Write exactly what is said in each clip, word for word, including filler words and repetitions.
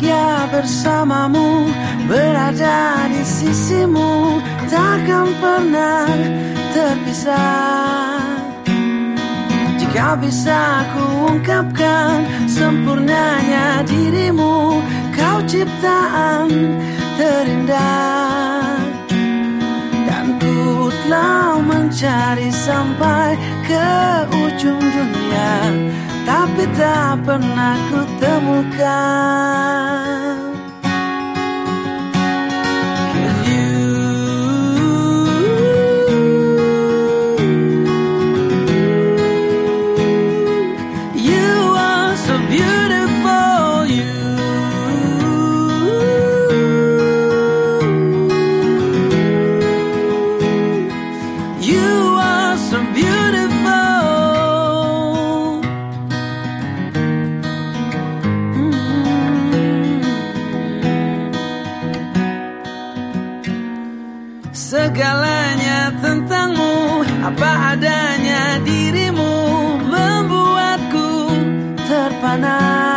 bahagia bersamamu, berada di sisimu, takkan pernah terpisah. Jika bisa ku ungkapkan sempurnanya dirimu, kau ciptaan terindah. Dan ku telah mencari sampai ke ujung dunia, tapi tak pernah ku temukan. Segalanya tentangmu, apa adanya dirimu, membuatku terpana.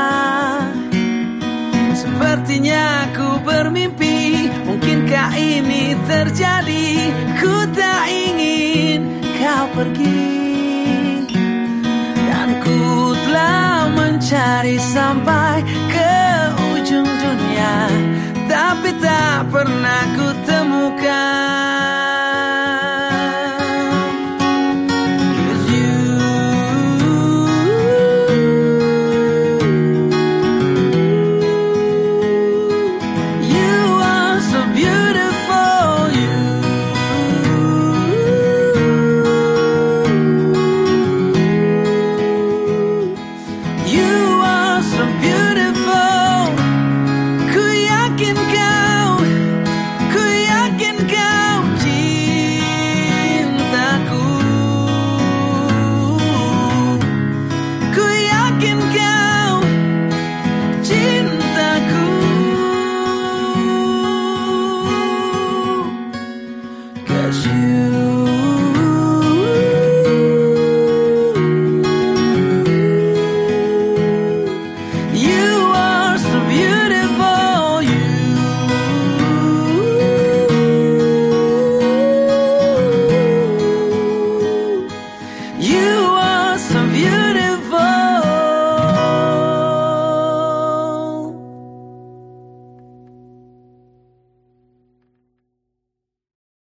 Sepertinya ku bermimpi, mungkinkah ini terjadi? Ku tak ingin kau pergi, dan ku telah mencari sampai ke ujung dunia, tapi tak pernah ku temukan. You